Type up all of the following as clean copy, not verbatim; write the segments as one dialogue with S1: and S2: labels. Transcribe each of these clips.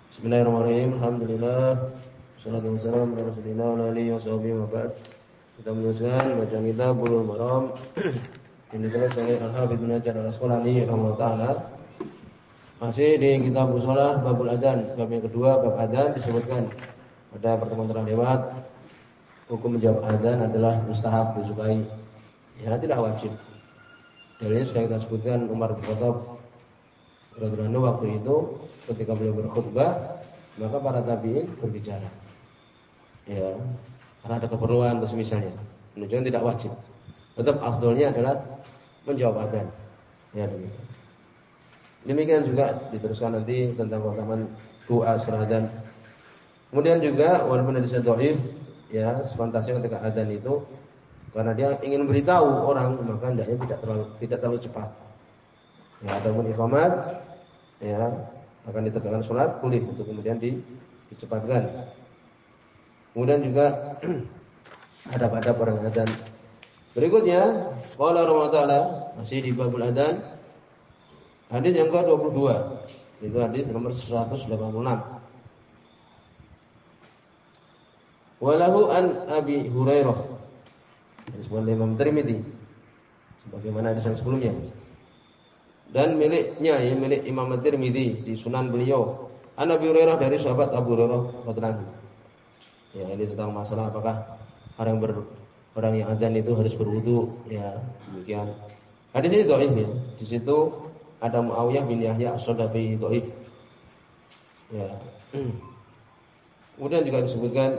S1: Bismillahirrahmanirrahim. Alhamdulillah. Wassalatu wassalamu ala Rasulillah wa alihi washabihi wa ba'd. Kita meneruskan bacaan kita Bulughul Maram. Ini ditulis oleh Al-Hafidz Ibnu Hajar Al-Asqalani rahimahullah taala. Masih di kitab shalah babul adzan, bab yang kedua, bab adzan disebutkan pada pertemuan terlewat. Hukum menjawab adzan adalah mustahab, disukai. Ya, tidak wajib. Dalilnya sudah kita sebutkan Umar bin Khattab radhiyallahu anhu waktu itu ketika beliau berkhutbah, maka para tabi'in berbicara. Ya, karena ada keperluan atau semisalnya. Menunjukkan tidak wajib. Tetap afdolnya adalah menjawab adzan. Ya, demikian. Demikian juga diteruskan nanti tentang keutamaan doa setelah adzan. Kemudian juga walaupun hadisnya dhaif, ya, sepantasnya ketika adzan itu karena dia ingin memberitahu orang, maka hendaknya tidak terlalu cepat. Ya, ataupun iqamat, ya, akan ditegakkan salat boleh untuk kemudian dicepatkan. Kemudian juga adab-adab orang adzan. Berikutnya, qala Rasulullah taala masih di babul adzan. Hadis yang ke-22. Itu hadis nomor 186. Walahu an Abi Hurairah. Disebut Imam Tirmidzi. Sebagaimana hadis yang sebelumnya. Dan miliknya, ya, milik Imam Tirmidzi di Sunan beliau. An Abi Hurairah dari sahabat Abu Hurairah radhiyallahu anhu. Ya, ini tentang masalah apakah orang yang adzan itu harus berwudu, ya, demikian. Hadis ini dhaif, ya. Di situ ada Muawiyah bin Yahya As-Sadafi dhaif. Ya. Kemudian juga disebutkan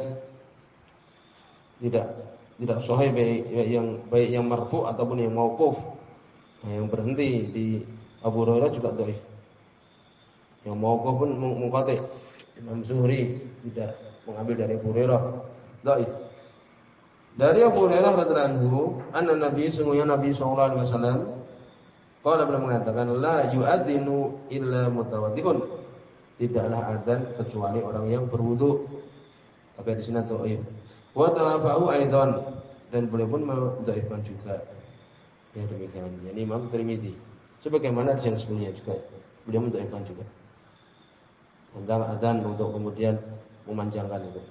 S1: tidak sahih baik yang marfu ataupun yang mauquf. Nah, yang berhenti di Abu Hurairah juga dhaif. Yang mauquf pun munqati. Imam Zuhri tidak mengambil dari Abu Hurairah, dhaif. Dari Abu Hurairah radhiyallahu anhu, anna Nabi sallallahu alaihi wasallam qala, beliau mengatakan la yu'adzinu illa mutawaddi'un. Tidaklah adzan kecuali orang yang berwudu. Tapi di sini dhaif. Wa tawafahu aidan, dan beliau pun mendhaifkan juga. Ya, demikian. Yani Imam Tirmidzi. Sebagaimana di yang sebelumnya juga beliau mendhaifkan juga. Tentang adzan untuk kemudian memanjangkan itu.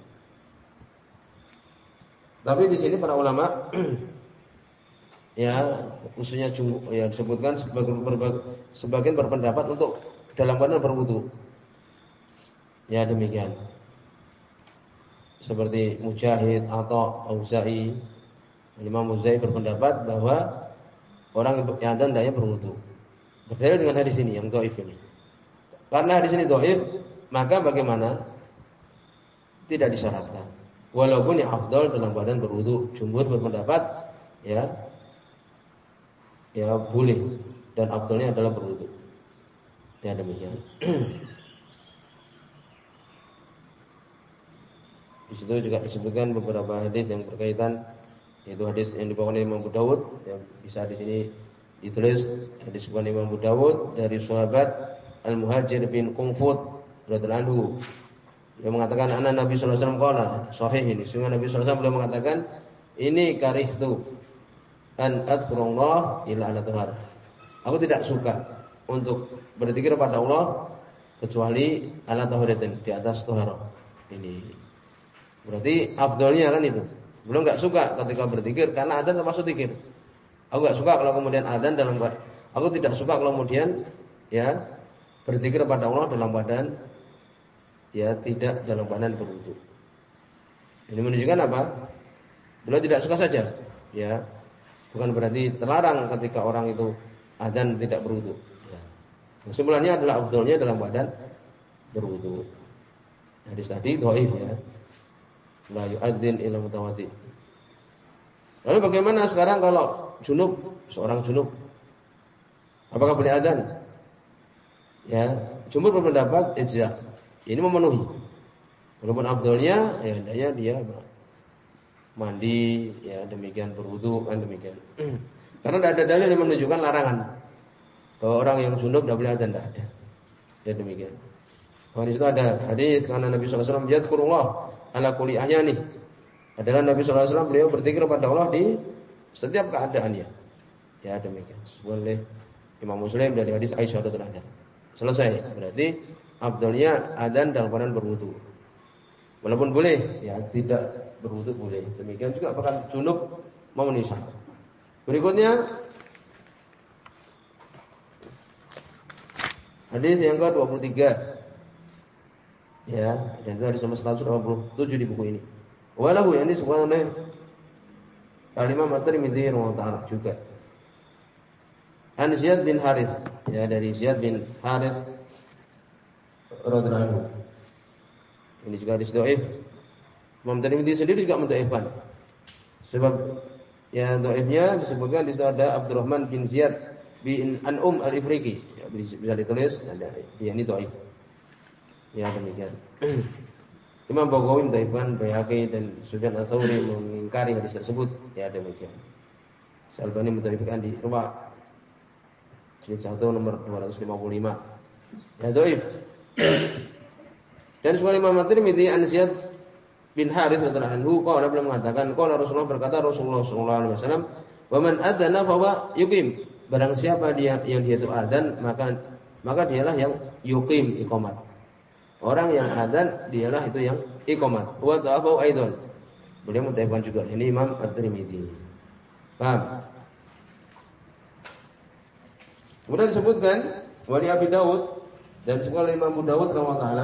S1: Tapi di sini para ulama ya khususnya ya disebutkan sebagian berpendapat untuk dalam keadaan berwudu. Ya, demikian. Seperti Mujahid atau Auza'i. Imam Auza'i berpendapat bahwa orang yang adzan hendaknya berwudu. Berdalil dengan hadis ini yang dhaif ini. Karena hadis ini dhaif, maka bagaimana? Tidak disyaratkan. Walaupun yang afdal dalam badan berwudu, jumhur berpendapat ya boleh, dan afdalnya adalah berwudu. Ya, demikian. Di situ juga disebutkan beberapa hadis yang berkaitan, yaitu hadis yang dibawakan oleh Imam Abu Dawud, yang bisa di sini ditulis hadis bukan Imam Abu Dawud dari sahabat Al-Muhajir bin Qunfud radhiyallahu anhu. Dia mengatakan anna Nabi sallallahu alaihi wasallam qala, sahih ini. Sehingga Nabi sallallahu alaihi wasallam beliau mengatakan, ini karihtu an adkurullah illa ala tahar. Aku tidak suka untuk berzikir kepada Allah kecuali ala taharatin, di atas taharah. Ini berarti afdalnya kan itu. Belum enggak suka ketika berzikir karena adzan termasuk zikir. Aku enggak suka kalau kemudian adzan aku tidak suka kalau kemudian ya berzikir kepada Allah dalam badan ya tidak dalam keadaan berwudu. Ini menunjukkan apa? Beliau tidak suka saja, ya. Bukan berarti terlarang ketika orang itu adzan tidak berwudu. Ya. Kesimpulannya adalah afdalnya dalam keadaan berwudu. Hadis tadi dhaif, ya. La yu'adzin illa mutawaddi. Lalu bagaimana sekarang kalau junub, seorang junub? Apakah boleh adzan? Ya, jumhur berpendapat ijza. Ini memenuhi. Walaupun afdalnya ya hendaknya dia mandi, ya demikian berwudu kan demikian. Karena tidak ada dalil yang menunjukkan larangan bahwa orang yang junub tidak boleh adzan, tidak ada. Ya demikian. Di situ ada hadis karena Nabi sallallahu alaihi wasallam yadhkurullah ala kulli ahyani. Adalah Nabi sallallahu alaihi wasallam beliau berzikir kepada Allah di setiap keadaannya. Ya demikian. Boleh Imam Muslim dari hadis Aisyah radhiyallahu anha. Selesai. Berarti afdalnya adzan dalam keadaan berwudu. Walaupun boleh, ya tidak berwudu boleh. Demikian juga apakah junub memenuhi syarat. Berikutnya hadis yang ke-23. Ya, dan itu hadis nomor 187 di buku ini. Walahu yang disebutkan oleh Al-Imam At-Tirmidzi rahimahullah juga. An Ziyad bin Harits, ya dari Ziyad bin Harits radhiyallahu anhu. Ini juga hadis dhaif. Imam Tirmidzi sendiri juga mendhaifkan. Sebab ya dhaifnya disebutkan di situ ada Abdurrahman bin Ziyad bin An'um al-Ifriqi. Ya, bisa ditulis ada ya ini dhaif. Ya demikian. Imam Baghawi mendhaifkan, Baihaqi dan Sufyan Ats-Tsauri mengingkari hadis tersebut. Ya demikian. Al-Albani mendhaifkan di Irwa jilid 1 nomor 255. Ya dhaif. Dan sebagaimana Imam At-Tirmidzi an Ziyad bin Harits radhiyallahu anhu qala beliau mengatakan qala Rasulullah berkata Rasulullah sallallahu alaihi wasallam wa man adzana fa huwa yuqim. Barang siapa dia yang dia itu adzan maka dialah yang yuqim iqamat. Orang yang adzan dialah itu yang iqamat. Wa ta'afu aidan. Beliau mendhaifkan juga. Ini Imam At-Tirmidzi. Paham? Kemudian disebutkan wali Abi Dawud dan disebutkan oleh Imam Abu Dawud rahimahullah taala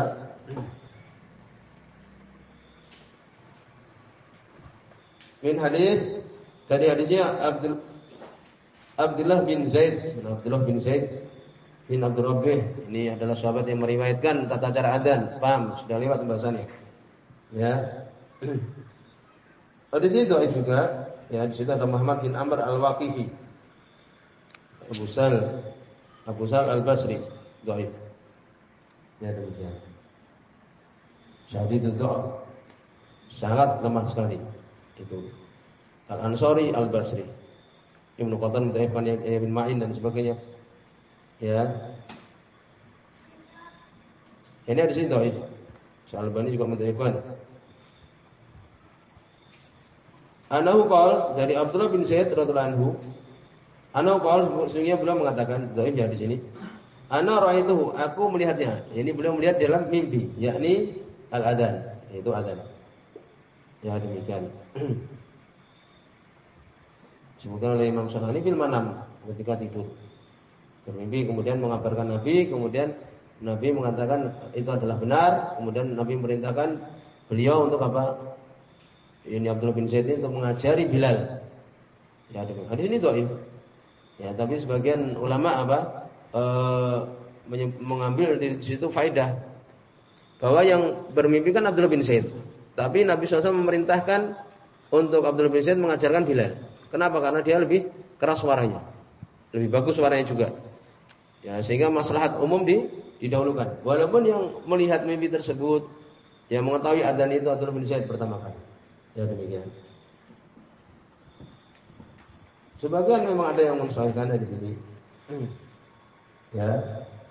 S1: min hadis dari hadisnya Abdullah bin Zaid bin Abdul Rabbih. Ini adalah sahabat yang meriwayatkan tata cara adzan. Paham? Sudah lewat pembahasannya. Ya. Hadis ini dhaif juga. Ya, di situ ada Muhammad bin Amr al-Waqifi. Abu Sal al-Basri dhaif. Ya demikian. Syahid itu dhaif. Sangat lemah sekali. Itu Al-Ansari Al-Basri. Ibnu Qatan mendhaifkan Yahya bin Ma'in dan sebagainya. Ya. Ini ada sini dhaif. Al-Albani juga mendhaifkan. Anahu qala dari Abdullah bin Zaid radhiyallahu anhu. Anahu qala sesungguhnya beliau mengatakan dhaif ya di sini. Ana ra'aituhu, aku melihatnya. Ini beliau melihat dalam mimpi, yakni al-adzan, yaitu adzan. Ya demikian. Disebutkan oleh Imam Syafi'i fil manam ketika tidur. Bermimpi kemudian mengabarkan Nabi, kemudian Nabi mengatakan itu adalah benar, kemudian Nabi merintahkan beliau untuk apa? Ini Abdullah bin Zaid ini untuk mengajari Bilal. Ya demikian. Hadis ini dhaif. Ya, tapi sebagian ulama mengambil di situ faidah bahwa yang bermimpi kan Abdullah bin Zaid. Tapi Nabi SAW memerintahkan untuk Abdullah bin Zaid mengajarkan Bilal. Kenapa? Karena dia lebih keras suaranya. Lebih bagus suaranya juga. Ya, sehingga maslahat umum didahulukan. Walaupun yang melihat mimpi tersebut yang mengetahui adzan itu Abdullah bin Zaid pertama kali. Ya demikian. Sebagian memang ada yang mensahihkan di sini. Ya.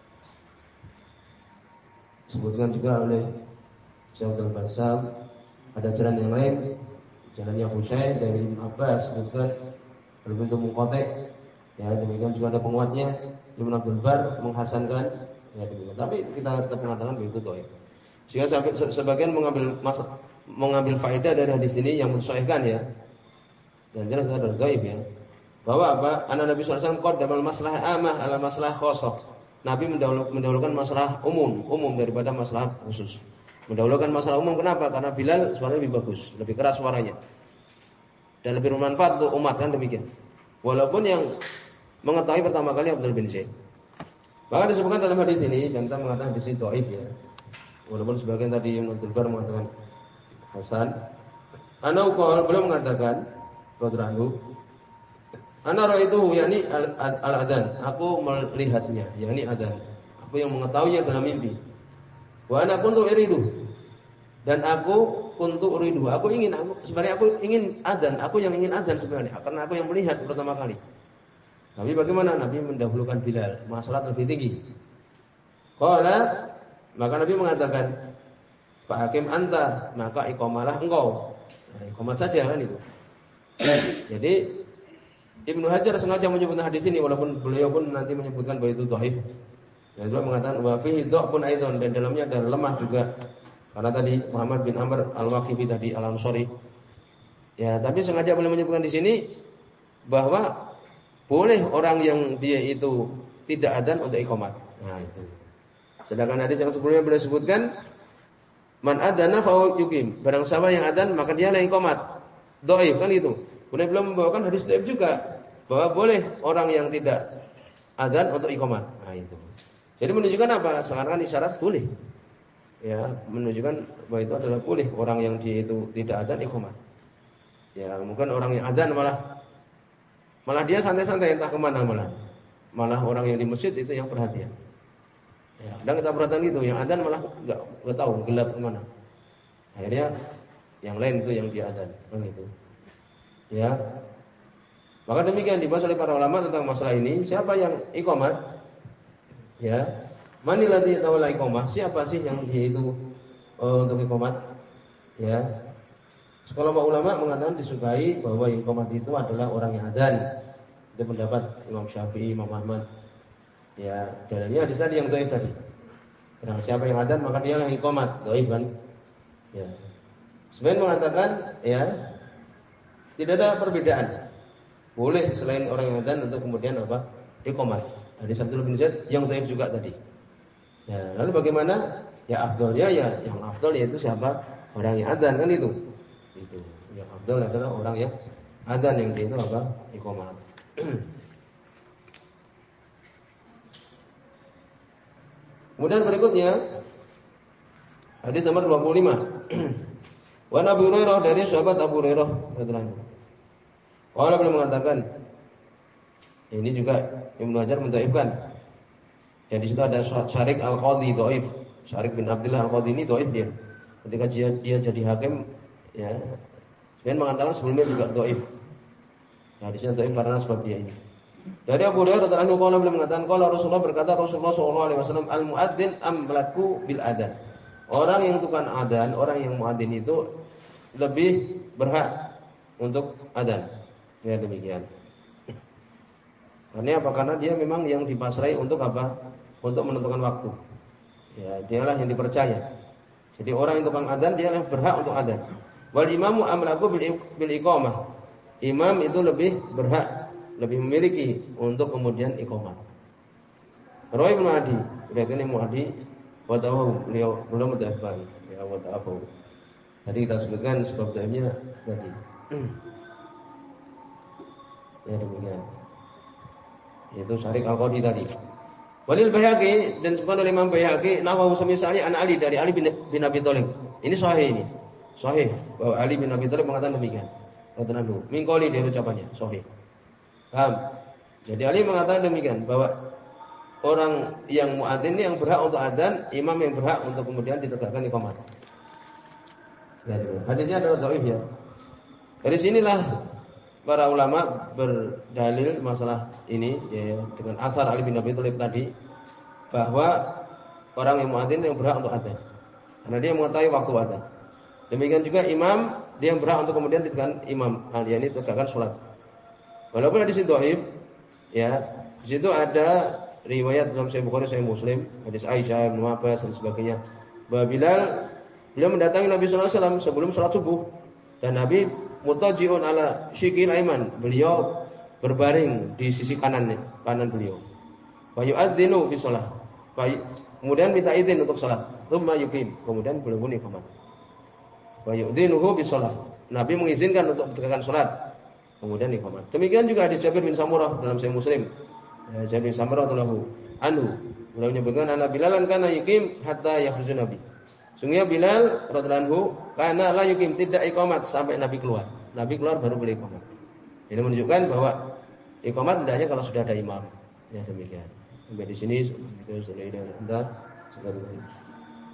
S1: Disebutkan juga oleh Syekh Abdul Bassam ada jalan yang lain, jalannya Husain dari Ibnu Abbas sebutkan lebih untuk mengkotek. Ya demikian juga ada penguatnya Ibnu Abdul Bar menghasankan. Ya demikian. Tapi kita tetap mengatakan begitu dhaif. Sehingga sebagian mengambil faedah dari hadis ini yang mensahihkan ya. Dan jelas ada dhaif ya. Bahwa apa? Nabi SAW qaddamal maslahah amah ala maslahah khosoh. Nabi mendahulukan masalah umum daripada masalah khusus. Mendahulukan masalah umum kenapa? Karena Bilal suaranya lebih bagus, lebih keras suaranya. Dan lebih bermanfaat untuk umat kan demikian. Walaupun yang mengetahui pertama kali Abdul bin Zaid. Bahkan disebutkan dalam hadis ini dan kita mengatakan hadis ini dhaif ya. Walaupun sebagian tadi Ibnu Abdul Bar mengatakan hasan. Beliau mengatakan radhiyallahu anhu ana ra'aituhu yakni al-adzan. Aku melihatnya, yakni adzan. Aku yang mengetahuinya dalam mimpi. Wa ana kuntu uridu. Dan aku kuntu uridu. Sebenarnya aku ingin adzan. Aku yang ingin adzan sebenarnya karena aku yang melihat pertama kali. Tapi bagaimana Nabi mendahulukan Bilal? Masalah lebih tinggi. Qala maka Nabi mengatakan, "Pak Hakim anta, maka iqamalah engkau." Nah, iqamat saja kan itu. Jadi Ibnu Hajar sengaja menyebutkan hadis ini walaupun beliau pun nanti menyebutkan bahwa itu dhaif. Dan beliau mengatakan wa fihi dha'fun aidan, dan dalamnya ada lemah juga. Karena tadi Muhammad bin Amr Al-Waqifi tadi Al-Ansari. Ya, tapi sengaja beliau menyebutkan di sini bahwa boleh orang yang dia itu tidak adzan untuk iqamat. Nah, itu. Sedangkan hadis yang sebelumnya beliau sebutkan man adzana fa yuqim. Barang siapa yang adzan maka dia yang iqamat. Dhaif kan itu. Kemudian beliau membawakan hadis dhaif juga bahwa boleh orang yang tidak adzan untuk iqamat. Nah, itu. Jadi menunjukkan apa? Sekarang kan isyarat boleh. Ya, menunjukkan bahwa itu adalah boleh orang yang dia itu tidak adzan iqamat. Ya, mungkin orang yang adzan malah dia santai-santai entah kemana malah orang yang di masjid itu yang perhatian. Ya, kadang kita perhatian gitu, yang adzan malah enggak tahu gelap kemana. Akhirnya yang lain itu yang dia adzan, gitu. Ya. Maka demikian dibahas oleh para ulama tentang masalah ini, siapa yang iqamat? Ya, manilladzi tawalla iqamah, siapa sih yang dia itu untuk iqamat? Ya. Sekolah ulama mengatakan disukai bahwa iqamat itu adalah orang yang adzan. Itu pendapat Imam Syafi'i, Imam Ahmad. Ya, dalilnya hadis tadi yang dhaif tadi. Karena siapa yang adzan maka dia yang iqamat, dhaif kan? Ya. Sebenarnya mengatakan ya tidak ada perbedaan. Boleh selain orang yang adzan untuk kemudian apa? Iqamat. Hadis Abdullah bin Zaid yang dhaif juga tadi. Ya, lalu bagaimana? Ya afdalnya ya yang afdal yaitu siapa? Orang yang adzan kan itu. Itu. Yang afdal adalah orang yang adzan yang dia itu apa? Iqamat. Kemudian berikutnya hadis nomor 25. Wa Abu Hurairah, dari sahabat Abu Hurairah radhiyallahu anhu. Orang beliau mengatakan, ini juga Ibnu Hajar mendhaifkan. Ya di situ ada Syarik Al-Qadhi dhaif. Syarik bin Abdullah Al-Qadhi ini dhaif dia. Ketika dia jadi hakim ya, sebenarnya mengatakan sebelumnya juga dhaif. Ya di sini dhaif karena sebab dia ini. Dari Abu Hurairah radhiyallahu anhu beliau mengatakan qala Rasulullah, berkata Rasulullah sallallahu alaihi wasallam al-muadzin amlaku bil adzan. Orang yang tukang adzan, orang yang muadzin itu lebih berhak untuk adzan. Ya demikian. Karena apa? Karena dia memang yang dipasrai untuk apa? Untuk menentukan waktu. Ya, dialah yang dipercaya. Jadi orang yang tukang adzan dialah yang berhak untuk adzan. Wal imamu amlaku bil iqamah. Imam itu lebih berhak, lebih memiliki untuk kemudian iqamah. Rawi bin Adi, berarti ini Mu'adi wa ta'ahu, beliau belum mendaftar. Ya wa ta'ahu. Tadi kita sebutkan sebab dhaifnya tadi. Ya demikian. Yaitu Syarik Al-Qadhi tadi. Walil Baihaqi, dan disebutkan oleh Imam Baihaqi nawahu sami'sani an Ali, dari Ali bin Abi Thalib. Ini sahih ini. Sahih bahwa Ali bin Abi Thalib mengatakan demikian. Radhiyallahu anhu. Min qouli, dia ucapannya sahih. Paham? Jadi Ali mengatakan demikian bahwa orang yang muadzin ini yang berhak untuk adzan, imam yang berhak untuk kemudian ditegakkan iqamah. Ya, hadisnya adalah dhaif ya. Dari sinilah para ulama berdalil masalah ini ya, dengan asar Ali bin Abi Thalib tadi bahwa orang yang muadzin yang berhak untuk adzan karena dia mengetahui waktu adzan. Demikian juga imam, dia yang berhak untuk kemudian ditegakkan imam, yakni tegakkan salat. Walaupun hadis itu dhaif ya, di situ ada riwayat dalam Sahih Bukhari, Sahih Muslim, hadis Aisyah, Ibnu Abbas dan sebagainya, bahwa beliau mendatangi Nabi sallallahu alaihi wasallam sebelum salat subuh, dan Nabi mutajiun ala syikil aiman, beliau berbaring di sisi kanan beliau. Wa yu'adzinu fi shalah. Kemudian minta izin untuk salat. Tsumma yuqim, kemudian beliau pun iqamah. Wa yu'dzinuhu bi shalah. Nabi mengizinkan untuk menegakkan salat. Kemudian iqamah. Demikian juga hadis Jabir bin Samurah dalam Sahih Muslim. Ya, Jabir bin Samurah radhiyallahu anhu, beliau menyebutkan ana Bilalan kana yuqim hatta yakhruju Nabi. Sungguhnya Bilal radhiyallahu anhu kana la yuqim, tidak iqamat sampai Nabi keluar. Nabi keluar baru boleh iqamat. Ini menunjukkan bahwa iqamat hendaknya kalau sudah ada imam. Ya demikian. Sampai di sini sudah